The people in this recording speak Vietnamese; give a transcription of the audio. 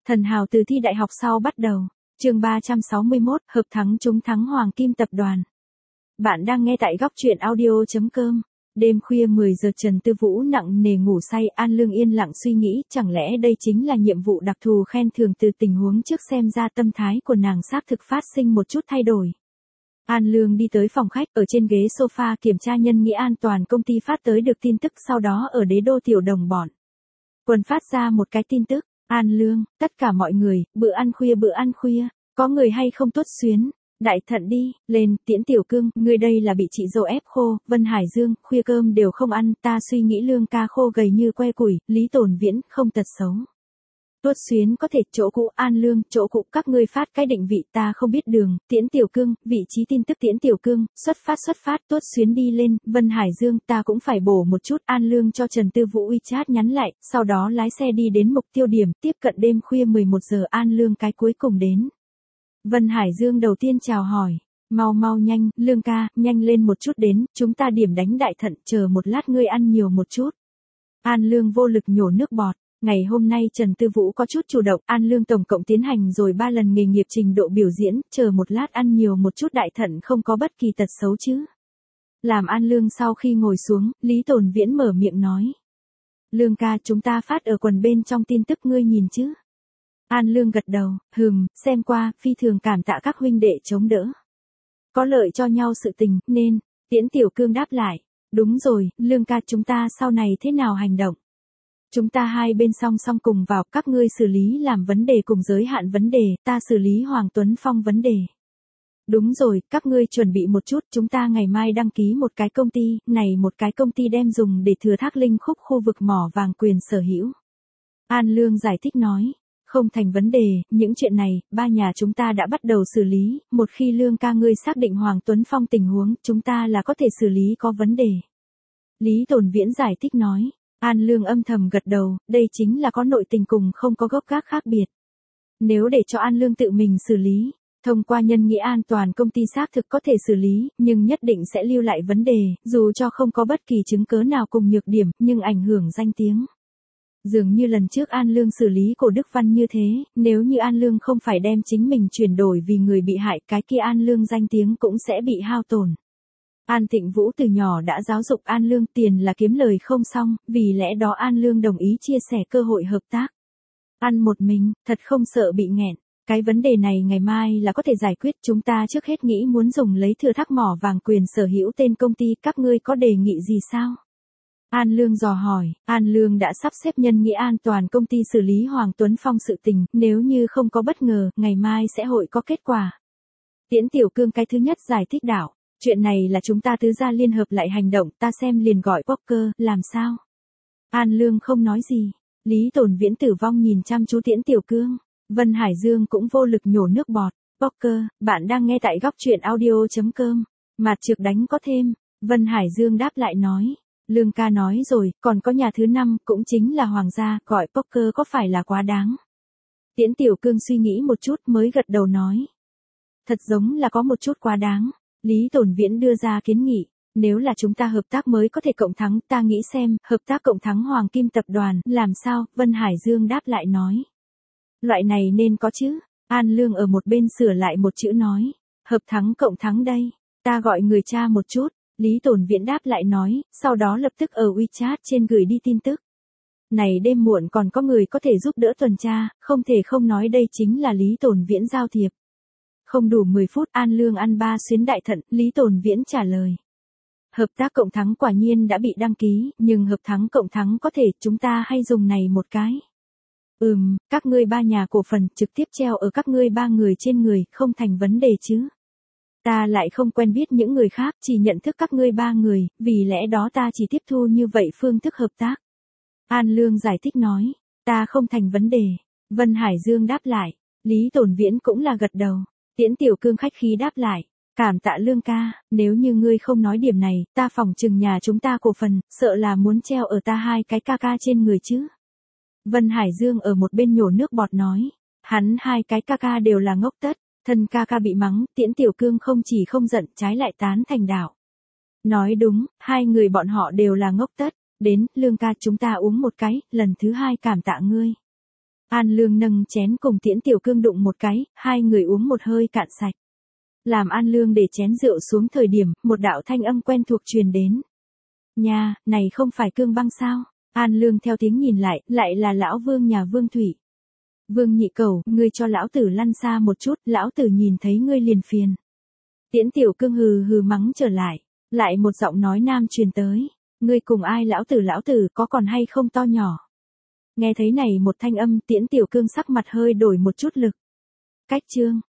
Thần hào từ thi đại học sau bắt đầu. Chương 361, hợp thắng trúng thắng Hoàng Kim tập đoàn. Bạn đang nghe tại góc truyện audio.com. Đêm khuya 10 giờ Trần Tư Vũ nặng nề ngủ say, An Lương yên lặng suy nghĩ, chẳng lẽ đây chính là nhiệm vụ đặc thù khen thưởng từ tình huống trước, xem ra tâm thái của nàng xác thực phát sinh một chút thay đổi. An Lương đi tới phòng khách, ở trên ghế sofa kiểm tra nhân nghĩa an toàn công ty phát tới được tin tức, sau đó ở Đế Đô tiểu đồng bọn Quần phát ra một cái tin tức. An Lương, tất cả mọi người, bữa ăn khuya, có người hay không tuốt xuyến, đại thận đi, lên, Tiễn Tiểu Cương, ngươi đây là bị chị dâu ép khô, Vân Hải Dương, khuya cơm đều không ăn, ta suy nghĩ Lương ca khô gầy như que củi, Lý Tồn Viễn, không tật xấu. Tuốt xuyến có thể, chỗ cũ, An Lương, chỗ cũ, các ngươi phát cái định vị, ta không biết đường, Tiễn Tiểu Cương, vị trí tin tức Tiễn Tiểu Cương, xuất phát, tuốt xuyến đi lên, Vân Hải Dương, ta cũng phải bổ một chút, An Lương cho Trần Tư Vũ WeChat nhắn lại, sau đó lái xe đi đến mục tiêu điểm, tiếp cận đêm khuya 11 giờ, An Lương cái cuối cùng đến. Vân Hải Dương đầu tiên chào hỏi, mau nhanh, Lương ca, nhanh lên một chút đến, chúng ta điểm đánh đại thận, chờ một lát ngươi ăn nhiều một chút. An Lương vô lực nhổ nước bọt. Ngày hôm nay Trần Tư Vũ có chút chủ động, An Lương tổng cộng tiến hành rồi 3 lần nghề nghiệp trình độ biểu diễn, chờ một lát ăn nhiều một chút đại thận không có bất kỳ tật xấu chứ. Làm An Lương sau khi ngồi xuống, Lý Tồn Viễn mở miệng nói. Lương ca, chúng ta phát ở quần bên trong tin tức, ngươi nhìn chứ. An Lương gật đầu, xem qua, phi thường cảm tạ các huynh đệ chống đỡ. Có lợi cho nhau sự tình, nên, Tiễn Tiểu Cương đáp lại. Đúng rồi, Lương ca, chúng ta sau này thế nào hành động? Chúng ta hai bên song song cùng vào, các ngươi xử lý làm vấn đề cùng giới hạn vấn đề, ta xử lý Hoàng Tuấn Phong vấn đề. Đúng rồi, các ngươi chuẩn bị một chút, chúng ta ngày mai đăng ký một cái công ty, này một cái công ty đem dùng để thừa thác linh khúc khu vực mỏ vàng quyền sở hữu. An Lương giải thích nói, không thành vấn đề, những chuyện này, ba nhà chúng ta đã bắt đầu xử lý, một khi Lương ca ngươi xác định Hoàng Tuấn Phong tình huống, chúng ta là có thể xử lý có vấn đề. Lý Tồn Viễn giải thích nói. An Lương âm thầm gật đầu, đây chính là có nội tình cùng không có gốc gác khác biệt. Nếu để cho An Lương tự mình xử lý, thông qua nhân nghĩa an toàn công ty xác thực có thể xử lý, nhưng nhất định sẽ lưu lại vấn đề, dù cho không có bất kỳ chứng cớ nào cùng nhược điểm, nhưng ảnh hưởng danh tiếng. Dường như lần trước An Lương xử lý Cổ Đức Văn như thế, nếu như An Lương không phải đem chính mình chuyển đổi vì người bị hại, cái kia An Lương danh tiếng cũng sẽ bị hao tổn. An Thịnh Vũ từ nhỏ đã giáo dục An Lương tiền là kiếm lời không xong, vì lẽ đó An Lương đồng ý chia sẻ cơ hội hợp tác. Ăn một mình, thật không sợ bị nghẹn. Cái vấn đề này ngày mai là có thể giải quyết, chúng ta trước hết nghĩ muốn dùng lấy thừa thác mỏ vàng quyền sở hữu tên công ty, các ngươi có đề nghị gì sao? An Lương dò hỏi, An Lương đã sắp xếp nhân nghĩa an toàn công ty xử lý Hoàng Tuấn Phong sự tình, nếu như không có bất ngờ, ngày mai sẽ hội có kết quả. Tiễn Tiểu Cương cái thứ nhất giải thích đạo. Chuyện này là chúng ta tứ gia liên hợp lại hành động, ta xem liền gọi Poker, làm sao? An Lương không nói gì. Lý Tồn Viễn tử vong nhìn chăm chú Tiễn Tiểu Cương. Vân Hải Dương cũng vô lực nhổ nước bọt. Poker, bạn đang nghe tại góc truyện audio.com. Mạt trực đánh có thêm. Vân Hải Dương đáp lại nói. Lương ca nói rồi, còn có nhà thứ 5, cũng chính là Hoàng gia, gọi Poker có phải là quá đáng? Tiễn Tiểu Cương suy nghĩ một chút mới gật đầu nói. Thật giống là có một chút quá đáng. Lý Tồn Viễn đưa ra kiến nghị, nếu là chúng ta hợp tác mới có thể cộng thắng, ta nghĩ xem, hợp tác cộng thắng Hoàng Kim tập đoàn, làm sao, Vân Hải Dương đáp lại nói. Loại này nên có chứ, An Lương ở một bên sửa lại một chữ nói, hợp thắng cộng thắng đây, ta gọi người cha một chút, Lý Tồn Viễn đáp lại nói, sau đó lập tức ở WeChat trên gửi đi tin tức. Này đêm muộn còn có người có thể giúp đỡ tuần tra, không thể không nói đây chính là Lý Tồn Viễn giao thiệp. Không đủ 10 phút An Lương ăn 3 xuyến đại thận, Lý Tồn Viễn trả lời. Hợp tác cộng thắng quả nhiên đã bị đăng ký, nhưng hợp thắng cộng thắng có thể chúng ta hay dùng này một cái. Các ngươi ba nhà cổ phần trực tiếp treo ở các ngươi ba người trên người, không thành vấn đề chứ. Ta lại không quen biết những người khác, chỉ nhận thức các ngươi ba người, vì lẽ đó ta chỉ tiếp thu như vậy phương thức hợp tác. An Lương giải thích nói, ta không thành vấn đề. Vân Hải Dương đáp lại, Lý Tồn Viễn cũng là gật đầu. Tiễn Tiểu Cương khách khí đáp lại, cảm tạ Lương ca, nếu như ngươi không nói điểm này, ta phỏng chừng nhà chúng ta cổ phần, sợ là muốn treo ở ta hai cái ca ca trên người chứ. Vân Hải Dương ở một bên nhổ nước bọt nói, hắn hai cái ca ca đều là ngốc tất, thân ca ca bị mắng, Tiễn Tiểu Cương không chỉ không giận, trái lại tán thành đạo. Nói đúng, hai người bọn họ đều là ngốc tất, đến, Lương ca chúng ta uống một cái, lần thứ hai cảm tạ ngươi. An Lương nâng chén cùng Tiễn Tiểu Cương đụng một cái, hai người uống một hơi cạn sạch. Làm An Lương để chén rượu xuống thời điểm, một đạo thanh âm quen thuộc truyền đến. Nha, này không phải Cương Băng sao? An Lương theo tiếng nhìn lại là lão Vương nhà Vương Thủy. Vương nhị cẩu, ngươi cho lão tử lăn xa một chút, lão tử nhìn thấy ngươi liền phiền. Tiễn Tiểu Cương hừ hừ mắng trở lại một giọng nói nam truyền tới. Ngươi cùng ai lão tử có còn hay không to nhỏ? Nghe thấy này một thanh âm, Tiễn Tiểu Cương sắc mặt hơi đổi một chút lực. Cách chương.